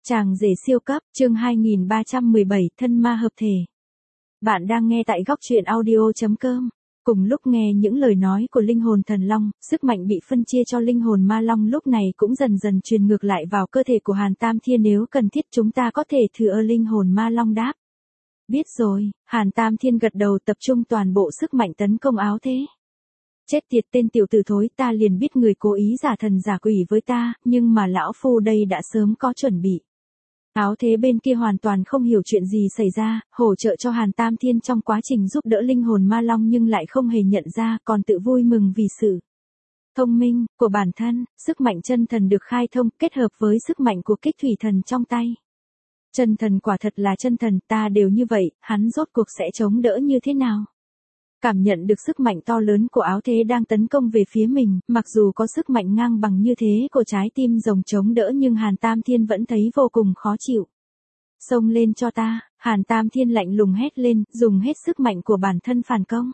Chàng rể siêu cấp, chương 2317, thân ma hợp thể. Bạn đang nghe tại góc truyện audio.com. Cùng lúc nghe những lời nói của linh hồn thần long, sức mạnh bị phân chia cho linh hồn ma long lúc này cũng dần dần truyền ngược lại vào cơ thể của Hàn Tam Thiên, nếu cần thiết chúng ta có thể thừa linh hồn ma long đáp. Biết rồi, Hàn Tam Thiên gật đầu, tập trung toàn bộ sức mạnh tấn công áo thế. Chết tiệt tên tiểu tử thối, ta liền biết người cố ý giả thần giả quỷ với ta, nhưng mà lão phu đây đã sớm có chuẩn bị. Áo thế bên kia hoàn toàn không hiểu chuyện gì xảy ra, hỗ trợ cho Hàn Tam Thiên trong quá trình giúp đỡ linh hồn ma long nhưng lại không hề nhận ra, còn tự vui mừng vì sự thông minh của bản thân. Sức mạnh chân thần được khai thông kết hợp với sức mạnh của kích thủy thần trong tay. Chân thần quả thật là chân thần, ta đều như vậy, hắn rốt cuộc sẽ chống đỡ như thế nào? Cảm nhận được sức mạnh to lớn của áo thế đang tấn công về phía mình, mặc dù có sức mạnh ngang bằng như thế của trái tim rồng chống đỡ nhưng Hàn Tam Thiên vẫn thấy vô cùng khó chịu. Xông lên cho ta, Hàn Tam Thiên lạnh lùng hét lên, dùng hết sức mạnh của bản thân phản công.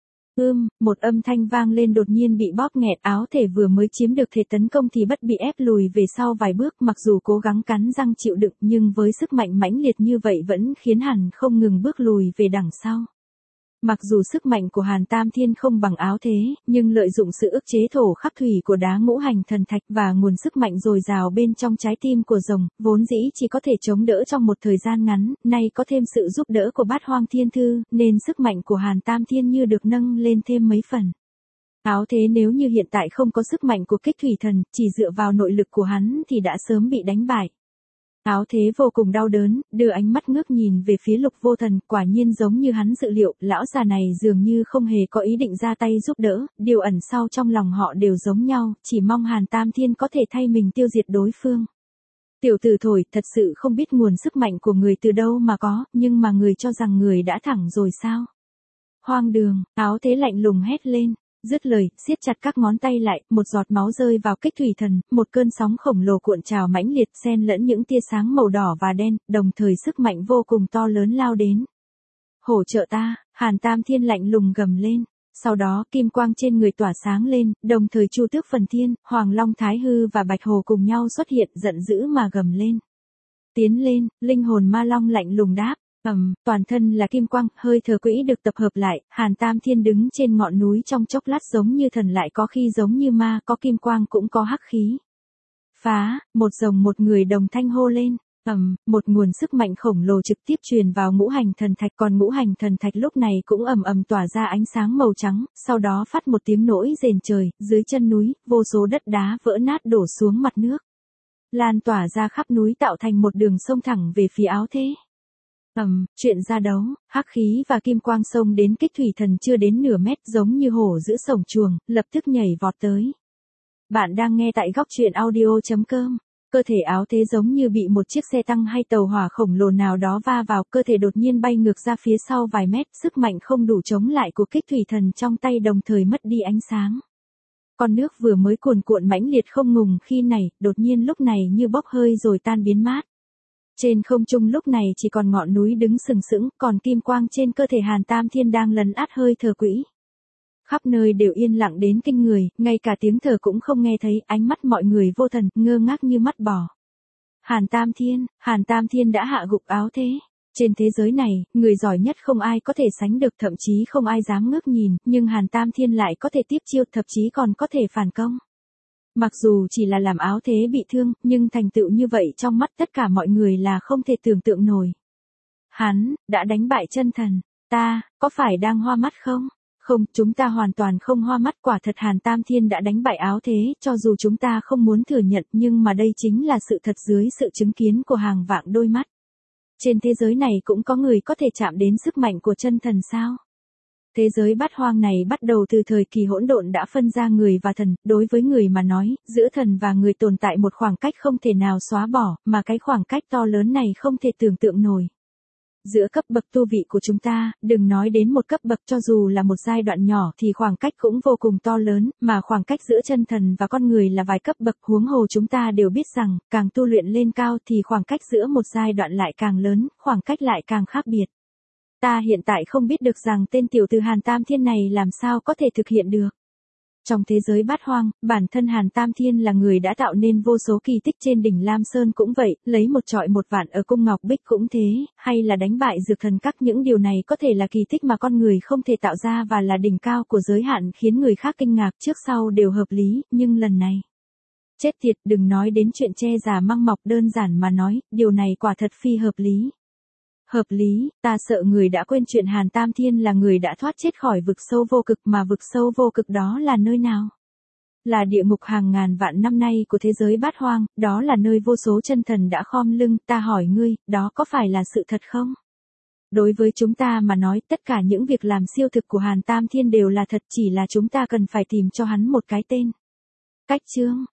Một âm thanh vang lên đột nhiên bị bóp nghẹt, áo thể vừa mới chiếm được thể tấn công thì bất bị ép lùi về sau vài bước, mặc dù cố gắng cắn răng chịu đựng nhưng với sức mạnh mãnh liệt như vậy vẫn khiến hắn không ngừng bước lùi về đằng sau. Mặc dù sức mạnh của Hàn Tam Thiên không bằng áo thế, nhưng lợi dụng sự ức chế thổ khắc thủy của đá ngũ hành thần thạch và nguồn sức mạnh dồi dào bên trong trái tim của rồng, vốn dĩ chỉ có thể chống đỡ trong một thời gian ngắn, nay có thêm sự giúp đỡ của Bát Hoang Thiên Thư, nên sức mạnh của Hàn Tam Thiên như được nâng lên thêm mấy phần. Áo thế nếu như hiện tại không có sức mạnh của kích thủy thần, chỉ dựa vào nội lực của hắn thì đã sớm bị đánh bại. Áo thế vô cùng đau đớn, đưa ánh mắt ngước nhìn về phía Lục Vô Thần, quả nhiên giống như hắn dự liệu, lão già này dường như không hề có ý định ra tay giúp đỡ, điều ẩn sau trong lòng họ đều giống nhau, chỉ mong Hàn Tam Thiên có thể thay mình tiêu diệt đối phương. Tiểu tử thổi, thật sự không biết nguồn sức mạnh của người từ đâu mà có, nhưng mà người cho rằng người đã thẳng rồi sao? Hoang đường, áo thế lạnh lùng hét lên. Dứt lời, siết chặt các ngón tay lại, một giọt máu rơi vào kích thủy thần, một cơn sóng khổng lồ cuộn trào mãnh liệt xen lẫn những tia sáng màu đỏ và đen, đồng thời sức mạnh vô cùng to lớn lao đến. Hỗ trợ ta, Hàn Tam Thiên lạnh lùng gầm lên. Sau đó, kim quang trên người tỏa sáng lên, đồng thời Chu Tước Phần Thiên, Hoàng Long Thái Hư và Bạch Hồ cùng nhau xuất hiện, giận dữ mà gầm lên. Tiến lên, linh hồn ma long lạnh lùng đáp. Toàn thân là kim quang, hơi thở quỹ được tập hợp lại, Hàn Tam Thiên đứng trên ngọn núi trong chốc lát giống như thần lại có khi giống như ma, có kim quang cũng có hắc khí. Phá, một rồng một người đồng thanh hô lên. Một nguồn sức mạnh khổng lồ trực tiếp truyền vào ngũ hành thần thạch, còn ngũ hành thần thạch lúc này cũng ầm ầm tỏa ra ánh sáng màu trắng, sau đó phát một tiếng nổi rền trời, dưới chân núi, vô số đất đá vỡ nát đổ xuống mặt nước. Lan tỏa ra khắp núi tạo thành một đường sông thẳng về phía áo thế. Chuyện ra đấu, hắc khí và kim quang xông đến kích thủy thần chưa đến nửa mét giống như hổ giữa sổng chuồng, lập tức nhảy vọt tới. Bạn đang nghe tại góc truyện audio.com. Cơ thể áo thế giống như bị một chiếc xe tăng hay tàu hỏa khổng lồ nào đó va vào, cơ thể đột nhiên bay ngược ra phía sau vài mét, sức mạnh không đủ chống lại của kích thủy thần trong tay đồng thời mất đi ánh sáng. Con nước vừa mới cuồn cuộn mãnh liệt không ngừng khi này, đột nhiên lúc này như bốc hơi rồi tan biến mát. Trên không trung lúc này chỉ còn ngọn núi đứng sừng sững, còn kim quang trên cơ thể Hàn Tam Thiên đang lấn át hơi thở quỹ. Khắp nơi đều yên lặng đến kinh người, ngay cả tiếng thở cũng không nghe thấy, ánh mắt mọi người vô thần, ngơ ngác như mắt bò. Hàn Tam Thiên đã hạ gục áo thế. Trên thế giới này, người giỏi nhất không ai có thể sánh được, thậm chí không ai dám ngước nhìn, nhưng Hàn Tam Thiên lại có thể tiếp chiêu, thậm chí còn có thể phản công. Mặc dù chỉ là làm áo thế bị thương, nhưng thành tựu như vậy trong mắt tất cả mọi người là không thể tưởng tượng nổi. Hắn đã đánh bại chân thần. Ta, có phải đang hoa mắt không? Không, chúng ta hoàn toàn không hoa mắt, quả thật Hàn Tam Thiên đã đánh bại áo thế, cho dù chúng ta không muốn thừa nhận, nhưng mà đây chính là sự thật dưới sự chứng kiến của hàng vạn đôi mắt. Trên thế giới này cũng có người có thể chạm đến sức mạnh của chân thần sao? Thế giới bát hoang này bắt đầu từ thời kỳ hỗn độn đã phân ra người và thần, đối với người mà nói, giữa thần và người tồn tại một khoảng cách không thể nào xóa bỏ, mà cái khoảng cách to lớn này không thể tưởng tượng nổi. Giữa cấp bậc tu vị của chúng ta, đừng nói đến một cấp bậc, cho dù là một giai đoạn nhỏ thì khoảng cách cũng vô cùng to lớn, mà khoảng cách giữa chân thần và con người là vài cấp bậc, huống hồ chúng ta đều biết rằng, càng tu luyện lên cao thì khoảng cách giữa một giai đoạn lại càng lớn, khoảng cách lại càng khác biệt. Ta hiện tại không biết được rằng tên tiểu tử Hàn Tam Thiên này làm sao có thể thực hiện được. Trong thế giới bát hoang, bản thân Hàn Tam Thiên là người đã tạo nên vô số kỳ tích trên đỉnh Lam Sơn cũng vậy, lấy một trọi một vạn ở cung Ngọc Bích cũng thế, hay là đánh bại dược thần các những điều này có thể là kỳ tích mà con người không thể tạo ra và là đỉnh cao của giới hạn khiến người khác kinh ngạc trước sau đều hợp lý, nhưng lần này. Chết tiệt, đừng nói đến chuyện che giả măng mọc, đơn giản mà nói, điều này quả thật phi hợp lý. Hợp lý, ta sợ người đã quên chuyện Hàn Tam Thiên là người đã thoát chết khỏi vực sâu vô cực, mà vực sâu vô cực đó là nơi nào? Là địa ngục hàng ngàn vạn năm nay của thế giới bát hoang, đó là nơi vô số chân thần đã khom lưng, ta hỏi ngươi, đó có phải là sự thật không? Đối với chúng ta mà nói, tất cả những việc làm siêu thực của Hàn Tam Thiên đều là thật, chỉ là chúng ta cần phải tìm cho hắn một cái tên. Cách chương